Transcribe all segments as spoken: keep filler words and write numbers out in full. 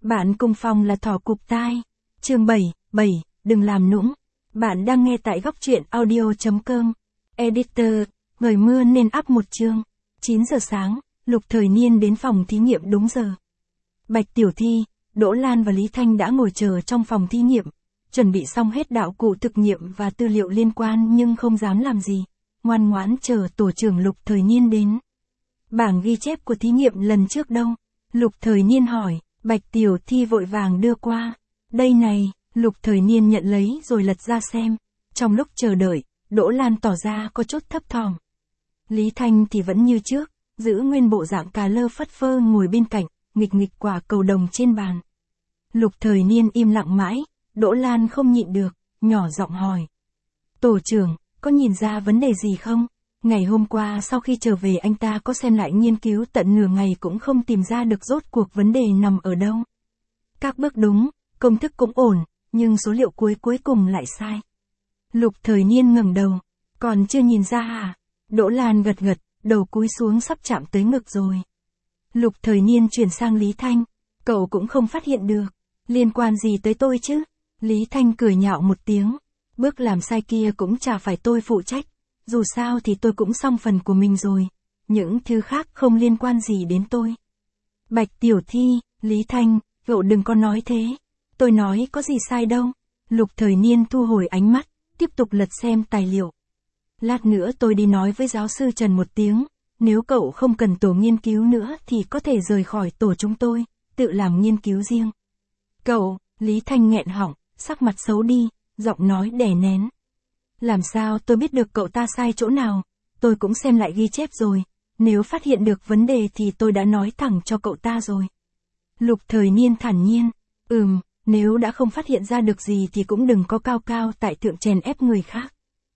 Bạn cùng phòng là thỏ cụp tai. Chương bảy, bảy, đừng làm nũng. Bạn đang nghe tại góc truyện audio chấm com. Editor, người mưa nên up một chương. chín giờ sáng, Lục Thời Niên đến phòng thí nghiệm đúng giờ. Bạch Tiểu Thi, Đỗ Lan và Lý Thanh đã ngồi chờ trong phòng thí nghiệm, chuẩn bị xong hết đạo cụ thực nghiệm và tư liệu liên quan nhưng không dám làm gì, ngoan ngoãn chờ tổ trưởng Lục Thời Niên đến. Bảng ghi chép của thí nghiệm lần trước đâu? Lục Thời Niên hỏi. Bạch Tiểu Thi vội vàng đưa qua. Đây này, Lục Thời Niên nhận lấy rồi lật ra xem. Trong lúc chờ đợi, Đỗ Lan tỏ ra có chút thấp thỏm. Lý Thanh thì vẫn như trước, giữ nguyên bộ dạng cà lơ phất phơ ngồi bên cạnh, nghịch nghịch quả cầu đồng trên bàn. Lục Thời Niên im lặng mãi, Đỗ Lan không nhịn được, nhỏ giọng hỏi. Tổ trưởng, có nhìn ra vấn đề gì không? Ngày hôm qua sau khi trở về anh ta có xem lại nghiên cứu tận nửa ngày cũng không tìm ra được rốt cuộc vấn đề nằm ở đâu. Các bước đúng, công thức cũng ổn, nhưng số liệu cuối cuối cùng lại sai. Lục Thời Niên ngẩng đầu, còn chưa nhìn ra à? Đỗ Lan gật gật, đầu cúi xuống sắp chạm tới ngực rồi. Lục Thời Niên chuyển sang Lý Thanh, cậu cũng không phát hiện được, liên quan gì tới tôi chứ? Lý Thanh cười nhạo một tiếng, bước làm sai kia cũng chả phải tôi phụ trách. Dù sao thì tôi cũng xong phần của mình rồi, những thứ khác không liên quan gì đến tôi. Bạch Tiểu Thi, Lý Thanh, cậu đừng có nói thế, tôi nói có gì sai đâu. Lục Thời Niên thu hồi ánh mắt, tiếp tục lật xem tài liệu. Lát nữa tôi đi nói với giáo sư Trần một tiếng, nếu cậu không cần tổ nghiên cứu nữa thì có thể rời khỏi tổ chúng tôi, tự làm nghiên cứu riêng. Cậu, Lý Thanh nghẹn họng, sắc mặt xấu đi, giọng nói đè nén. Làm sao tôi biết được cậu ta sai chỗ nào, tôi cũng xem lại ghi chép rồi, nếu phát hiện được vấn đề thì tôi đã nói thẳng cho cậu ta rồi. Lục Thời Niên thản nhiên, ừm, nếu đã không phát hiện ra được gì thì cũng đừng có cao cao tại thượng chèn ép người khác.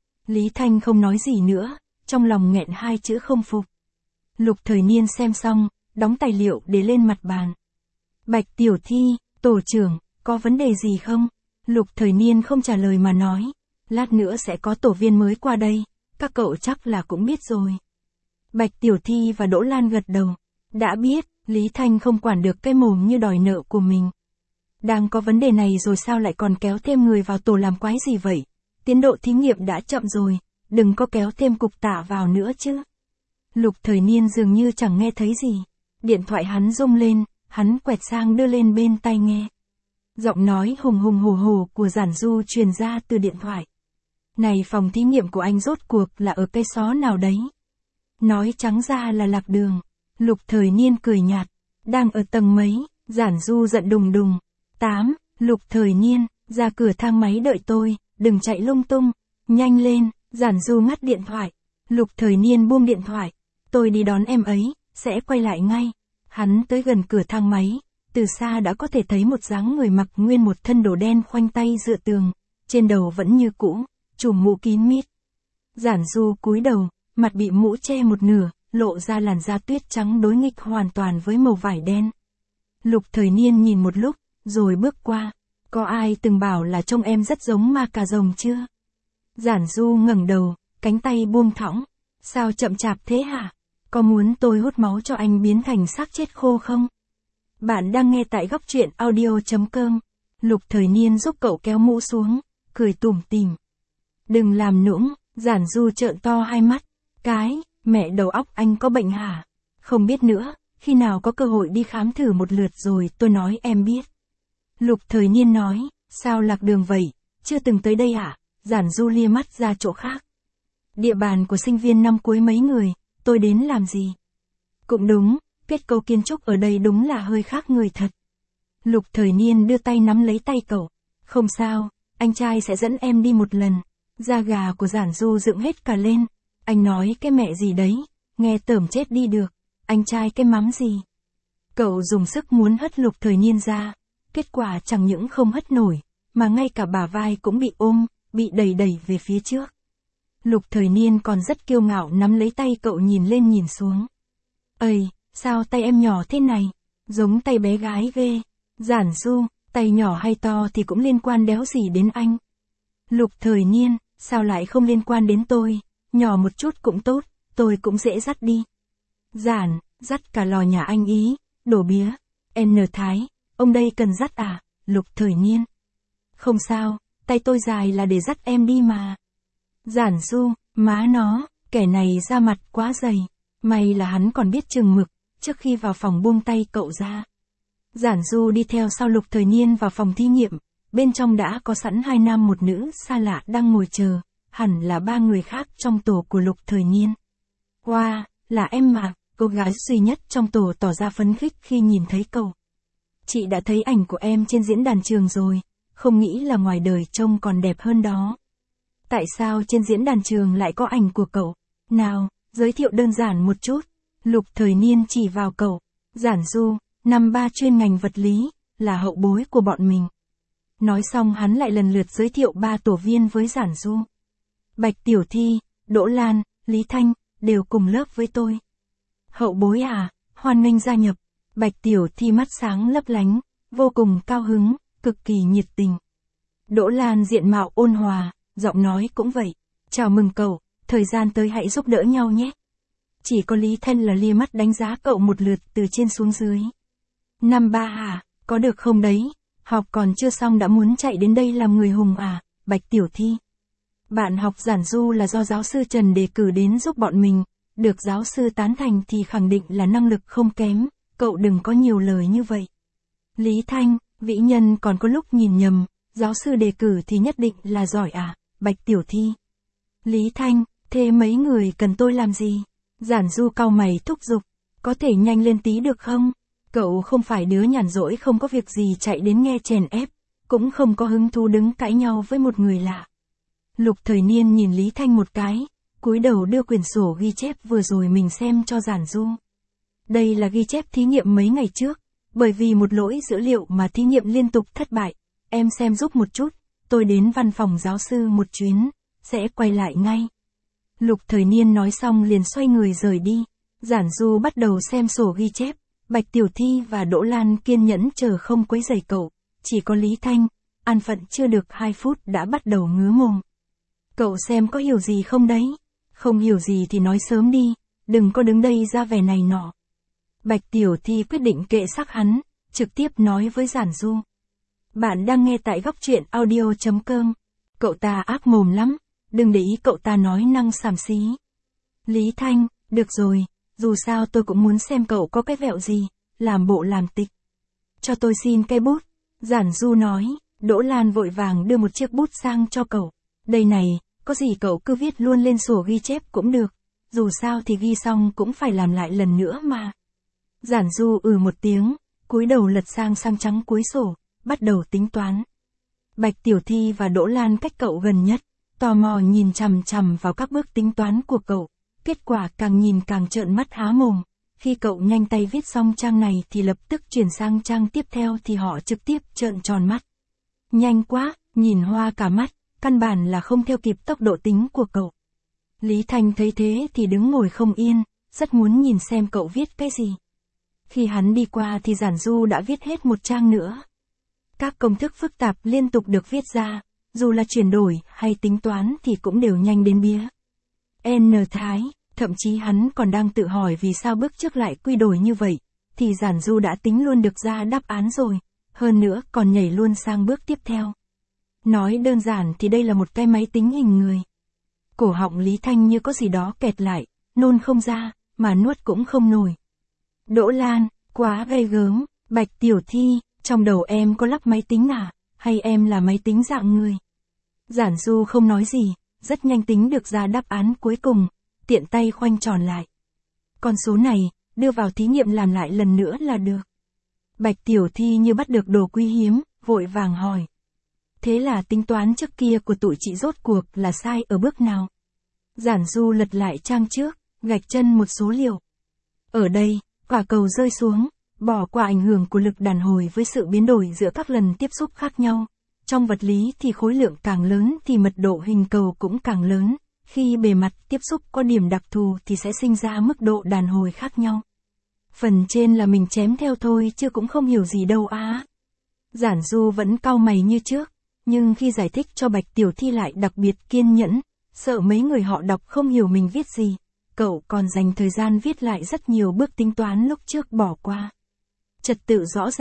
Lý Thanh không nói gì nữa, trong lòng nghẹn hai chữ không phục. Lục Thời Niên xem xong, đóng tài liệu để lên mặt bàn. Bạch Tiểu Thi, tổ trưởng, có vấn đề gì không? Lục Thời Niên không trả lời mà nói. Lát nữa sẽ có tổ viên mới qua đây, các cậu chắc là cũng biết rồi. Bạch Tiểu Thi và Đỗ Lan gật đầu. Đã biết, Lý Thanh không quản được cái mồm như đòi nợ của mình. Đang có vấn đề này rồi sao lại còn kéo thêm người vào tổ làm quái gì vậy? Tiến độ thí nghiệm đã chậm rồi, đừng có kéo thêm cục tạ vào nữa chứ. Lục Thời Niên dường như chẳng nghe thấy gì. Điện thoại hắn rung lên, hắn quẹt sang đưa lên bên tai nghe. Giọng nói hùng hùng hổ hổ của Giản Du truyền ra từ điện thoại. Này, phòng thí nghiệm của anh rốt cuộc là ở cây xó nào đấy? Nói trắng ra là lạc đường. Lục Thời Niên cười nhạt. Đang ở tầng mấy? Giản Du giận đùng đùng. Tám, Lục Thời Niên, ra cửa thang máy đợi tôi, đừng chạy lung tung. Nhanh lên, Giản Du ngắt điện thoại. Lục Thời Niên buông điện thoại. Tôi đi đón em ấy, sẽ quay lại ngay. Hắn tới gần cửa thang máy, từ xa đã có thể thấy một dáng người mặc nguyên một thân đồ đen khoanh tay dựa tường, trên đầu vẫn như cũ, trùm mũ kín mít. Giản Du cúi đầu, mặt bị mũ che một nửa, lộ ra làn da tuyết trắng đối nghịch hoàn toàn với màu vải đen. Lục Thời Niên nhìn một lúc, rồi bước qua. Có ai từng bảo là trông em rất giống ma cà rồng chưa? Giản Du ngẩng đầu, cánh tay buông thõng. Sao chậm chạp thế hả? Có muốn tôi hút máu cho anh biến thành xác chết khô không? Bạn đang nghe tại góc truyện audio chấm com. Lục Thời Niên giúp cậu kéo mũ xuống, cười tủm tỉm. Đừng làm nũng, Giản Du trợn to hai mắt. Cái, mẹ đầu óc anh có bệnh hả? Không biết nữa, khi nào có cơ hội đi khám thử một lượt rồi tôi nói em biết. Lục Thời Niên nói, sao lạc đường vậy, chưa từng tới đây à? Giản Du lia mắt ra chỗ khác. Địa bàn của sinh viên năm cuối mấy người, tôi đến làm gì? Cũng đúng, kết cấu kiến trúc ở đây đúng là hơi khác người thật. Lục Thời Niên đưa tay nắm lấy tay cậu. Không sao, anh trai sẽ dẫn em đi một lần. Da gà của Giản Du dựng hết cả lên. Anh nói cái mẹ gì đấy, nghe tởm chết đi được. Anh trai cái mắm gì? Cậu dùng sức muốn hất Lục Thời Niên ra. Kết quả chẳng những không hất nổi, mà ngay cả bả vai cũng bị ôm, bị đẩy đẩy về phía trước. Lục Thời Niên còn rất kiêu ngạo nắm lấy tay cậu nhìn lên nhìn xuống. Ây, sao tay em nhỏ thế này? Giống tay bé gái ghê. Giản Du, tay nhỏ hay to thì cũng liên quan đéo gì đến anh. Lục Thời Niên, sao lại không liên quan đến tôi? Nhỏ một chút cũng tốt, tôi cũng dễ dắt đi. Giản, dắt cả lò nhà anh ý, đổ bía. N Thái, Ông đây cần dắt à, Lục Thời Niên. Không sao, tay tôi dài là để dắt em đi mà. Giản Du, má nó, kẻ này da mặt quá dày. May là hắn còn biết chừng mực, trước khi vào phòng buông tay cậu ra. Giản Du đi theo sau Lục Thời Niên vào phòng thí nghiệm, bên trong đã có sẵn hai nam một nữ xa lạ đang ngồi chờ, hẳn là ba người khác trong tổ của Lục Thời Niên. Wow, là em mà, cô gái duy nhất trong tổ tỏ ra phấn khích khi nhìn thấy cậu. Chị đã thấy ảnh của em trên diễn đàn trường rồi, không nghĩ là ngoài đời trông còn đẹp hơn đó. Tại sao trên diễn đàn trường lại có ảnh của cậu? Nào, giới thiệu đơn giản một chút. Lục Thời Niên chỉ vào cậu. Giản Du, năm ba chuyên ngành vật lý, là hậu bối của bọn mình. Nói xong hắn lại lần lượt giới thiệu ba tổ viên với Giản Du. Bạch Tiểu Thi, Đỗ Lan, Lý Thanh, đều cùng lớp với tôi. Hậu bối à, hoan nghênh gia nhập. Bạch Tiểu Thi mắt sáng lấp lánh, vô cùng cao hứng, cực kỳ nhiệt tình. Đỗ Lan diện mạo ôn hòa, giọng nói cũng vậy. Chào mừng cậu, thời gian tới hãy giúp đỡ nhau nhé. Chỉ có Lý Thanh là lia mắt đánh giá cậu một lượt từ trên xuống dưới. Năm ba à, có được không đấy? Học còn chưa xong đã muốn chạy đến đây làm người hùng à, Bạch Tiểu Thi. Bạn học Giản Du là do giáo sư Trần đề cử đến giúp bọn mình, được giáo sư tán thành thì khẳng định là năng lực không kém, cậu đừng có nhiều lời như vậy. Lý Thanh, vĩ nhân còn có lúc nhìn nhầm, giáo sư đề cử thì nhất định là giỏi à, Bạch Tiểu Thi. Lý Thanh, thế mấy người cần tôi làm gì? Giản Du cau mày thúc giục, có thể nhanh lên tí được không? Cậu không phải đứa nhàn rỗi không có việc gì chạy đến nghe chèn ép, cũng không có hứng thú đứng cãi nhau với một người lạ. Lục Thời Niên nhìn Lý Thanh một cái, cúi đầu đưa quyển sổ ghi chép vừa rồi mình xem cho Giản Du. Đây là ghi chép thí nghiệm mấy ngày trước, bởi vì một lỗi dữ liệu mà thí nghiệm liên tục thất bại, em xem giúp một chút, tôi đến văn phòng giáo sư một chuyến, sẽ quay lại ngay. Lục Thời Niên nói xong liền xoay người rời đi, Giản Du bắt đầu xem sổ ghi chép, Bạch Tiểu Thi và Đỗ Lan kiên nhẫn chờ không quấy rầy cậu, chỉ có Lý Thanh, an phận chưa được hai phút đã bắt đầu ngứa mồm. Cậu xem có hiểu gì không đấy? Không hiểu gì thì nói sớm đi, đừng có đứng đây ra vẻ này nọ. Bạch Tiểu Thi quyết định kệ sắc hắn, trực tiếp nói với Giản Du. Bạn đang nghe tại góc truyện audio chấm com. Cậu ta ác mồm lắm, đừng để ý cậu ta nói năng xàm xí. Lý Thanh, được rồi, dù sao tôi cũng muốn xem cậu có cái vẹo gì, làm bộ làm tịch. Cho tôi xin cây bút, Giản Du nói. Đỗ Lan vội vàng đưa một chiếc bút sang cho cậu. Đây này, có gì cậu cứ viết luôn lên sổ ghi chép cũng được, dù sao thì ghi xong cũng phải làm lại lần nữa mà. Giản Du ừ một tiếng, cúi đầu lật sang sang trắng cuối sổ, bắt đầu tính toán. Bạch Tiểu Thi và Đỗ Lan cách cậu gần nhất, tò mò nhìn chằm chằm vào các bước tính toán của cậu, kết quả càng nhìn càng trợn mắt há mồm. Khi cậu nhanh tay viết xong trang này thì lập tức chuyển sang trang tiếp theo thì họ trực tiếp trợn tròn mắt. Nhanh quá, nhìn hoa cả mắt, căn bản là không theo kịp tốc độ tính của cậu. Lý Thanh thấy thế thì đứng ngồi không yên, rất muốn nhìn xem cậu viết cái gì. Khi hắn đi qua thì Giản Du đã viết hết một trang nữa. Các công thức phức tạp liên tục được viết ra, dù là chuyển đổi hay tính toán thì cũng đều nhanh đến bía. N Thái, thậm chí hắn còn đang tự hỏi vì sao bước trước lại quy đổi như vậy, thì Giản Du đã tính luôn được ra đáp án rồi, hơn nữa còn nhảy luôn sang bước tiếp theo. Nói đơn giản thì đây là một cái máy tính hình người. Cổ họng Lý Thanh như có gì đó kẹt lại, nôn không ra, mà nuốt cũng không nổi. Đỗ Lan, quá ghê gớm, Bạch Tiểu Thi, trong đầu em có lắp máy tính à, hay em là máy tính dạng người? Giản Du không nói gì, rất nhanh tính được ra đáp án cuối cùng, tiện tay khoanh tròn lại. Con số này, đưa vào thí nghiệm làm lại lần nữa là được. Bạch Tiểu Thi như bắt được đồ quý hiếm, vội vàng hỏi. Thế là tính toán trước kia của tụi chị rốt cuộc là sai ở bước nào? Giản Du lật lại trang trước, gạch chân một số liệu. Ở đây, quả cầu rơi xuống, bỏ qua ảnh hưởng của lực đàn hồi với sự biến đổi giữa các lần tiếp xúc khác nhau. Trong vật lý thì khối lượng càng lớn thì mật độ hình cầu cũng càng lớn. Khi bề mặt tiếp xúc có điểm đặc thù thì sẽ sinh ra mức độ đàn hồi khác nhau. Phần trên là mình chém theo thôi chứ cũng không hiểu gì đâu á. Giản Du vẫn cau mày như trước, nhưng khi giải thích cho Bạch Tiểu Thi lại đặc biệt kiên nhẫn, sợ mấy người họ đọc không hiểu mình viết gì. Cậu còn dành thời gian viết lại rất nhiều bước tính toán lúc trước bỏ qua. Trật tự rõ ràng,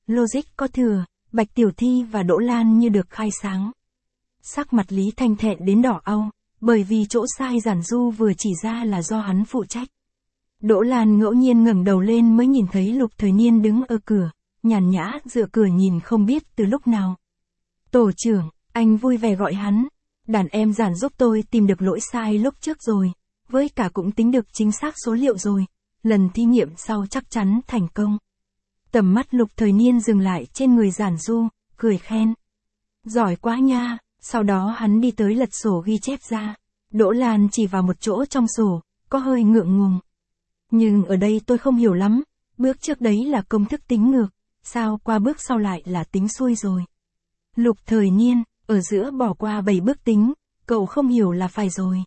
logic có thừa, Bạch Tiểu Thi và Đỗ Lan như được khai sáng. Sắc mặt Lý Thanh thẹn đến đỏ au, bởi vì chỗ sai Giản Du vừa chỉ ra là do hắn phụ trách. Đỗ Lan ngẫu nhiên ngẩng đầu lên mới nhìn thấy Lục Thời Niên đứng ở cửa, nhàn nhã dựa cửa nhìn không biết từ lúc nào. Tổ trưởng, anh vui vẻ gọi hắn. Đàn em Giản giúp tôi tìm được lỗi sai lúc trước rồi, với cả cũng tính được chính xác số liệu rồi, lần thí nghiệm sau chắc chắn thành công. Tầm mắt Lục Thời Niên dừng lại trên người Giản Du, cười khen. Giỏi quá nha, sau đó hắn đi tới lật sổ ghi chép ra. Đỗ Lan chỉ vào một chỗ trong sổ, có hơi ngượng ngùng. Nhưng ở đây tôi không hiểu lắm, bước trước đấy là công thức tính ngược, sao qua bước sau lại là tính xuôi rồi. Lục Thời Niên, ở giữa bỏ qua bảy bước tính, cậu không hiểu là phải rồi.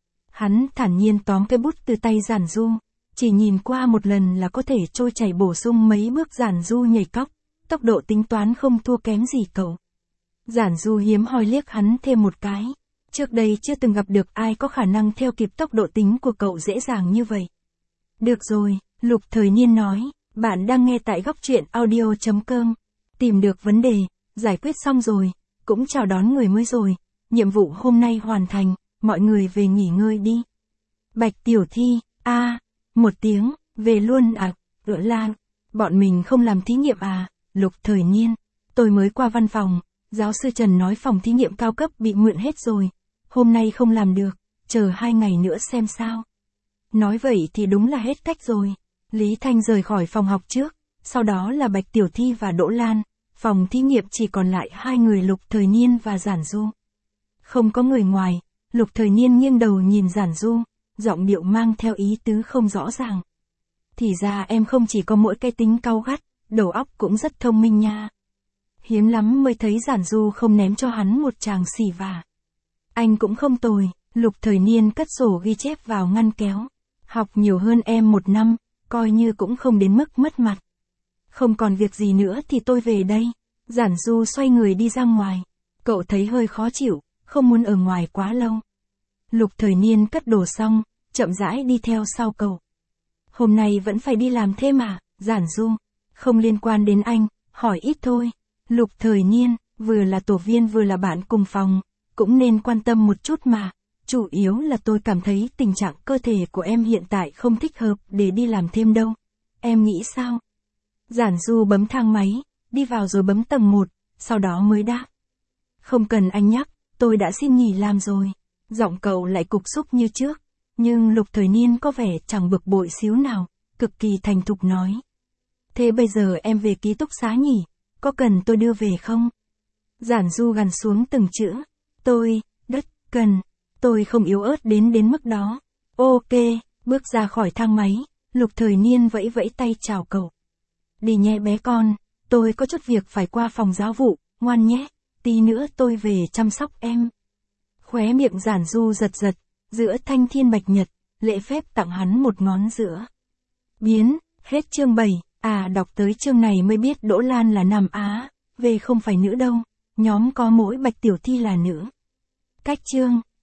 Hắn thản nhiên tóm cái bút từ tay Giản Du, chỉ nhìn qua một lần là có thể trôi chảy bổ sung mấy bước. Giản Du nhảy cóc, tốc độ tính toán không thua kém gì cậu. Giản Du hiếm hoi liếc hắn thêm một cái, trước đây chưa từng gặp được ai có khả năng theo kịp tốc độ tính của cậu dễ dàng như vậy. Được rồi, Lục Thời Niên nói, bạn đang nghe tại góc truyện audio chấm com. Tìm được vấn đề, giải quyết xong rồi, cũng chào đón người mới rồi, nhiệm vụ hôm nay hoàn thành, mọi người về nghỉ ngơi đi. Bạch Tiểu Thi, a à, một tiếng, về luôn à, Đỗ Lan, bọn mình không làm thí nghiệm à, Lục Thời Niên, tôi mới qua văn phòng, giáo sư Trần nói phòng thí nghiệm cao cấp bị mượn hết rồi, hôm nay không làm được, chờ hai ngày nữa xem sao. Nói vậy thì đúng là hết cách rồi. Lý Thanh rời khỏi phòng học trước, sau đó là Bạch Tiểu Thi và Đỗ Lan, phòng thí nghiệm chỉ còn lại hai người Lục Thời Niên và Giản Du. Không có người ngoài, Lục Thời Niên nghiêng đầu nhìn Giản Du, giọng điệu mang theo ý tứ không rõ ràng. Thì ra em không chỉ có mỗi cái tính cau gắt, đầu óc cũng rất thông minh nha. Hiếm lắm mới thấy Giản Du không ném cho hắn một tràng xì vả. Anh cũng không tồi, Lục Thời Niên cất sổ ghi chép vào ngăn kéo. Học nhiều hơn em một năm, coi như cũng không đến mức mất mặt. Không còn việc gì nữa thì tôi về đây. Giản Du xoay người đi ra ngoài. Cậu thấy hơi khó chịu, không muốn ở ngoài quá lâu. Lục Thời Niên cất đồ xong, chậm rãi đi theo sau cậu. Hôm nay vẫn phải đi làm thêm à, Giản Du? Không liên quan đến anh, hỏi ít thôi. Lục Thời Niên, vừa là tổ viên vừa là bạn cùng phòng, cũng nên quan tâm một chút mà. Chủ yếu là tôi cảm thấy tình trạng cơ thể của em hiện tại không thích hợp để đi làm thêm đâu. Em nghĩ sao? Giản Du bấm thang máy, đi vào rồi bấm tầng một, sau đó mới đáp. Không cần anh nhắc, tôi đã xin nghỉ làm rồi. Giọng cậu lại cục xúc như trước, nhưng Lục Thời Niên có vẻ chẳng bực bội xíu nào, cực kỳ thành thục nói. Thế bây giờ em về ký túc xá nhỉ? Có cần tôi đưa về không? Giản Du gằn xuống từng chữ. Tôi, đất, cần. Tôi không yếu ớt đến đến mức đó. Ok, bước ra khỏi thang máy, Lục Thời Niên vẫy vẫy tay chào cậu. Đi nhé bé con, tôi có chút việc phải qua phòng giáo vụ, ngoan nhé, tí nữa tôi về chăm sóc em. Khóe miệng Giản Du giật giật, giữa thanh thiên bạch nhật, lễ phép tặng hắn một ngón giữa. Biến, hết chương bảy, à đọc tới chương này mới biết Đỗ Lan là Nam Á, về không phải nữ đâu, nhóm có mỗi Bạch Tiểu Thi là nữ. Cách chương.